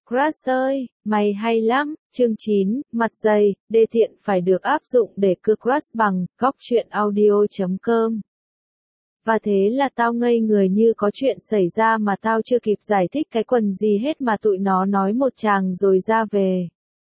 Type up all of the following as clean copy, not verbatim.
Crush ơi, mày hay lắm. Chương 9, mặt dày, đề thiện phải được áp dụng để cưa crush bằng góc truyện audio.com. Và thế là tao ngây người như có chuyện xảy ra mà tao chưa kịp giải thích cái quần gì hết mà tụi nó nói một tràng rồi ra về.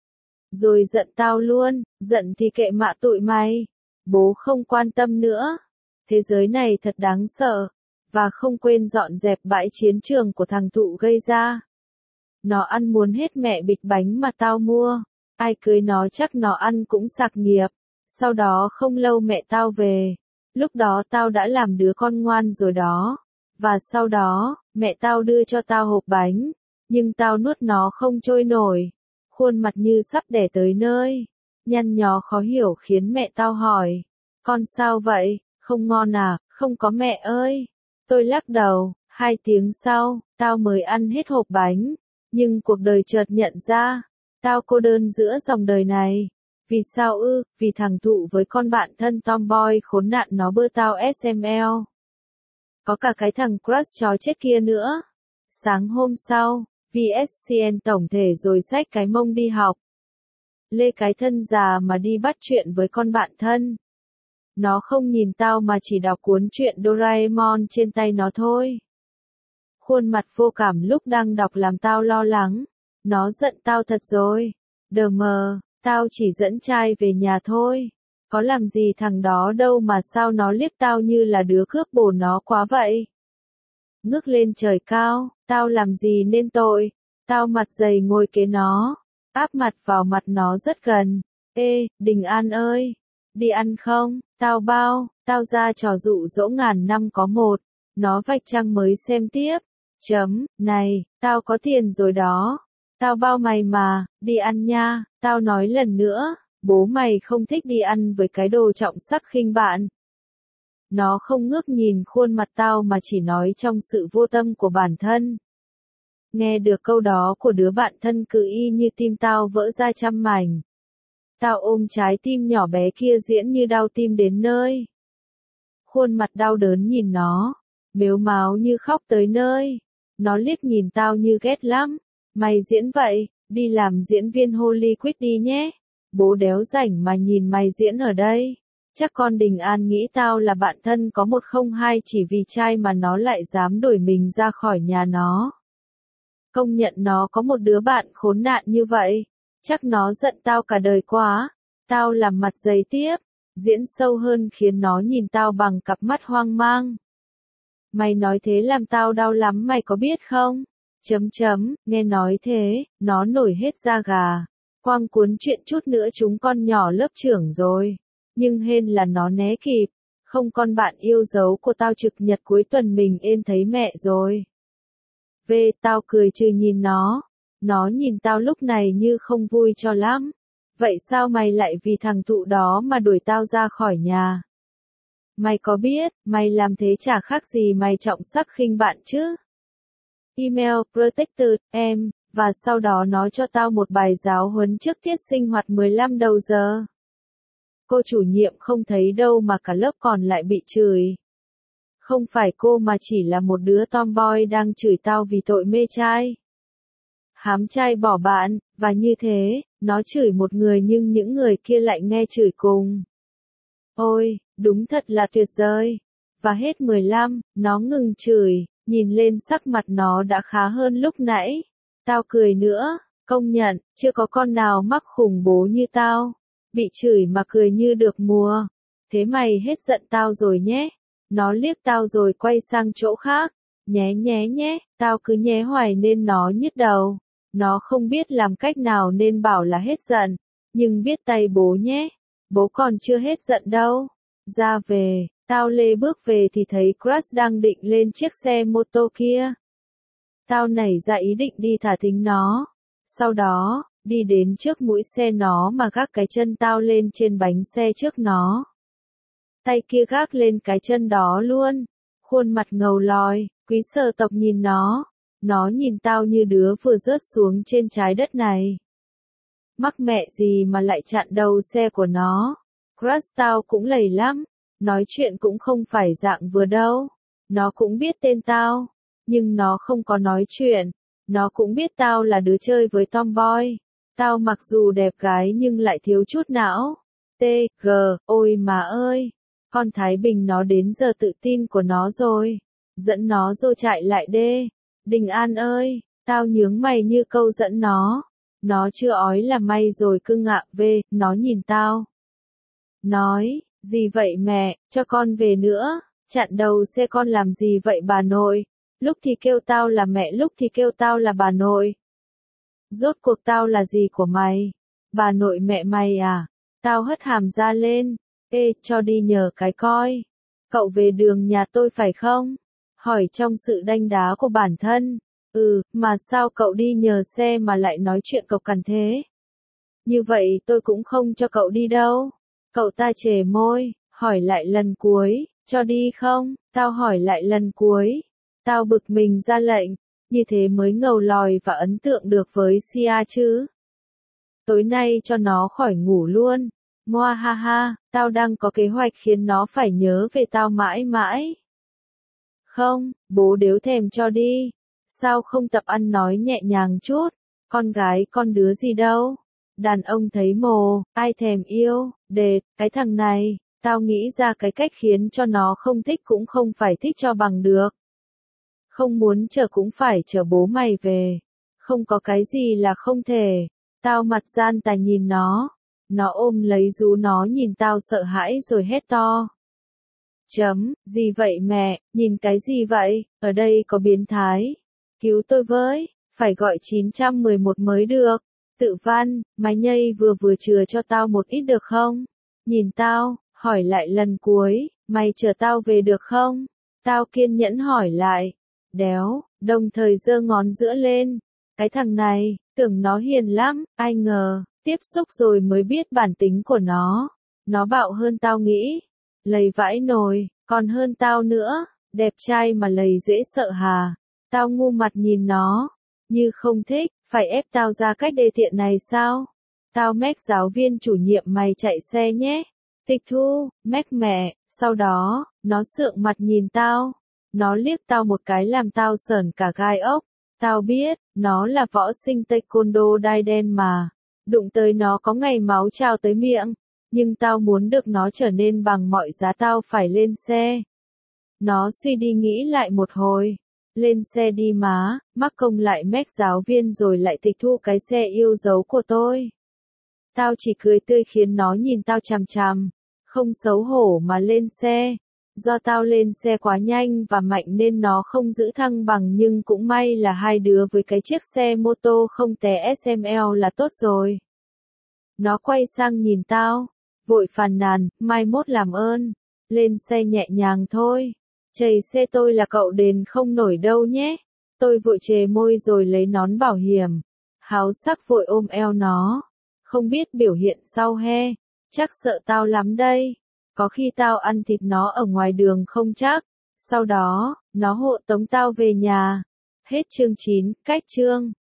Rồi giận tao luôn, giận thì kệ mạ tụi mày. Bố không quan tâm nữa. Thế giới này thật đáng sợ. Và không quên dọn dẹp bãi chiến trường của thằng Thụ gây ra. Nó ăn muốn hết mẹ bịch bánh mà tao mua. Ai cưới nó chắc nó ăn cũng sạc nghiệp. Sau đó không lâu mẹ tao về. Lúc đó tao đã làm đứa con ngoan rồi đó. Và sau đó, mẹ tao đưa cho tao hộp bánh. Nhưng tao nuốt nó không trôi nổi. Khuôn mặt như sắp đẻ tới nơi. Nhăn nhó khó hiểu khiến mẹ tao hỏi. Con sao vậy? Không ngon à? Không có mẹ ơi. Tôi lắc đầu. 2 tiếng sau, tao mới ăn hết hộp bánh. Nhưng cuộc đời chợt nhận ra. Tao cô đơn giữa dòng đời này. Vì sao ư? Vì thằng Thụ với con bạn thân tomboy khốn nạn nó bơ tao SML. Có cả cái thằng crush chó chết kia nữa. Sáng hôm sau, VSCN tổng thể rồi xách cái mông đi học. Lê cái thân già mà đi bắt chuyện với con bạn thân. Nó không nhìn tao mà chỉ đọc cuốn truyện Doraemon trên tay nó thôi. Khuôn mặt vô cảm lúc đang đọc làm tao lo lắng. Nó giận tao thật rồi. Đờ mờ, tao chỉ dẫn trai về nhà thôi. Có làm gì thằng đó đâu mà sao nó liếc tao như là đứa cướp bồ nó quá vậy. Ngước lên trời cao, tao làm gì nên tội. Tao mặt dày ngồi kế nó, áp mặt vào mặt nó rất gần. Ê, Đình An ơi, đi ăn không? Tao bao, tao ra trò dụ dỗ ngàn năm có một. Nó vạch trăng mới xem tiếp. Này, tao có tiền rồi đó. Tao bao mày mà, đi ăn nha. Tao nói lần nữa, bố mày không thích đi ăn với cái đồ trọng sắc khinh bạn. Nó không ngước nhìn khuôn mặt tao mà chỉ nói trong sự vô tâm của bản thân. Nghe được câu đó của đứa bạn thân cứ y như tim tao vỡ ra trăm mảnh. Tao ôm trái tim nhỏ bé kia diễn như đau tim đến nơi. Khuôn mặt đau đớn nhìn nó, mếu máo như khóc tới nơi. Nó liếc nhìn tao như ghét lắm. Mày diễn vậy, đi làm diễn viên Hollywood đi nhé. Bố đéo rảnh mà nhìn mày diễn ở đây. Chắc con Đình An nghĩ tao là bạn thân có 102 chỉ vì trai mà nó lại dám đuổi mình ra khỏi nhà nó. Công nhận nó có một đứa bạn khốn nạn như vậy. Chắc nó giận tao cả đời quá. Tao làm mặt dày tiếp. Diễn sâu hơn khiến nó nhìn tao bằng cặp mắt hoang mang. Mày nói thế làm tao đau lắm mày có biết không? Nghe nói thế, nó nổi hết da gà. Quang cuốn chuyện chút nữa chúng con nhỏ lớp trưởng rồi. Nhưng hên là nó né kịp. Không con bạn yêu dấu của tao trực nhật cuối tuần mình ên thấy mẹ rồi. Tao cười trừ nhìn nó. Nó nhìn tao lúc này như không vui cho lắm. Vậy sao mày lại vì thằng Thụ đó mà đuổi tao ra khỏi nhà? Mày có biết, mày làm thế chả khác gì mày trọng sắc khinh bạn chứ? Email Protector, em, và sau đó nó cho tao một bài giáo huấn trước tiết sinh hoạt 15 đầu giờ. Cô chủ nhiệm không thấy đâu mà cả lớp còn lại bị chửi. Không phải cô mà chỉ là một đứa tomboy đang chửi tao vì tội mê trai. Hám trai bỏ bạn, và như thế, nó chửi một người nhưng những người kia lại nghe chửi cùng. Ôi, đúng thật là tuyệt vời. Và hết 15, nó ngừng chửi, nhìn lên sắc mặt nó đã khá hơn lúc nãy. Tao cười nữa, công nhận, chưa có con nào mắc khủng bố như tao. Bị chửi mà cười như được mùa. Thế mày hết giận tao rồi nhé. Nó liếc tao rồi quay sang chỗ khác. Nhé, tao cứ nhé hoài nên nó nhức đầu. Nó không biết làm cách nào nên bảo là hết giận. Nhưng biết tay bố nhé. Bố còn chưa hết giận đâu. Ra về, tao lê bước về thì thấy Crush đang định lên chiếc xe mô tô kia. Tao nảy ra ý định đi thả thính nó. Sau đó, đi đến trước mũi xe nó mà gác cái chân tao lên trên bánh xe trước nó. Tay kia gác lên cái chân đó luôn. Khuôn mặt ngầu lòi, Quý Sở Tộc nhìn nó. Nó nhìn tao như đứa vừa rớt xuống trên trái đất này. Mắc mẹ gì mà lại chặn đầu xe của nó. Crush tao cũng lầy lắm. Nói chuyện cũng không phải dạng vừa đâu. Nó cũng biết tên tao. Nhưng nó không có nói chuyện. Nó cũng biết tao là đứa chơi với tomboy. Tao mặc dù đẹp gái nhưng lại thiếu chút não. T.G. Ôi mà ơi. Con Thái Bình nó đến giờ tự tin của nó rồi. Dẫn nó rồi chạy lại đê. Đình An ơi, tao nhướng mày như câu dẫn nó. Nó chưa ói là may rồi cưng ạ. Về, nó nhìn tao. Nói, gì vậy mẹ, cho con về nữa. Chặn đầu xe con làm gì vậy bà nội? Lúc thì kêu tao là mẹ, lúc thì kêu tao là bà nội. Rốt cuộc tao là gì của mày? Bà nội mẹ mày à? Tao hất hàm ra lên. Ê, cho đi nhờ cái coi. Cậu về đường nhà tôi phải không? Hỏi trong sự đanh đá của bản thân. Mà sao cậu đi nhờ xe mà lại nói chuyện cộc cằn thế? Như vậy tôi cũng không cho cậu đi đâu. Cậu ta chề môi, hỏi lại lần cuối, cho đi không? Tao hỏi lại lần cuối. Tao bực mình ra lệnh, như thế mới ngầu lòi và ấn tượng được với Sia chứ. Tối nay cho nó khỏi ngủ luôn. Moa ha ha, tao đang có kế hoạch khiến nó phải nhớ về tao mãi mãi. Không, bố đếu thèm cho đi. Sao không tập ăn nói nhẹ nhàng chút? Con gái con đứa gì đâu? Đàn ông thấy mồ, ai thèm yêu, đệt, cái thằng này, tao nghĩ ra cái cách khiến cho nó không thích cũng không phải thích cho bằng được. Không muốn chờ cũng phải chờ bố mày về. Không có cái gì là không thể. Tao mặt gian tà nhìn nó. Nó ôm lấy dú nó nhìn tao sợ hãi rồi hét to. Gì vậy mẹ, nhìn cái gì vậy, ở đây có biến thái. Cứu tôi với, phải gọi 911 mới được. Tự văn, mày nhây vừa chừa cho tao một ít được không? Nhìn tao, hỏi lại lần cuối, mày chờ tao về được không? Tao kiên nhẫn hỏi lại. Đéo, đồng thời giơ ngón giữa lên. Cái thằng này, tưởng nó hiền lắm, ai ngờ, tiếp xúc rồi mới biết bản tính của nó. Nó bạo hơn tao nghĩ. Lầy vãi nồi, còn hơn tao nữa. Đẹp trai mà lầy dễ sợ hà. Tao ngu mặt nhìn nó. Như không thích, phải ép tao ra cách đê tiện này sao? Tao mách giáo viên chủ nhiệm mày chạy xe nhé. Tịch thu, mách mẹ, sau đó, nó sượng mặt nhìn tao. Nó liếc tao một cái làm tao sởn cả gai ốc. Tao biết, nó là võ sinh taekwondo đai đen mà. Đụng tới nó có ngày máu trào tới miệng. Nhưng tao muốn được nó trở nên bằng mọi giá tao phải lên xe. Nó suy đi nghĩ lại một hồi. Lên xe đi má, mắc công lại mách giáo viên rồi lại tịch thu cái xe yêu dấu của tôi. Tao chỉ cười tươi khiến nó nhìn tao chằm chằm. Không xấu hổ mà lên xe. Do tao lên xe quá nhanh và mạnh nên nó không giữ thăng bằng nhưng cũng may là hai đứa với cái chiếc xe mô tô không té SML là tốt rồi. Nó quay sang nhìn tao, vội phàn nàn, mai mốt làm ơn, lên xe nhẹ nhàng thôi. Chầy xe tôi là cậu đền không nổi đâu nhé. Tôi vội chề môi rồi lấy nón bảo hiểm. Háo sắc vội ôm eo nó. Không biết biểu hiện sau he. Chắc sợ tao lắm đây. Có khi tao ăn thịt nó ở ngoài đường không chắc. Sau đó, nó hộ tống tao về nhà. Hết chương 9, cách chương.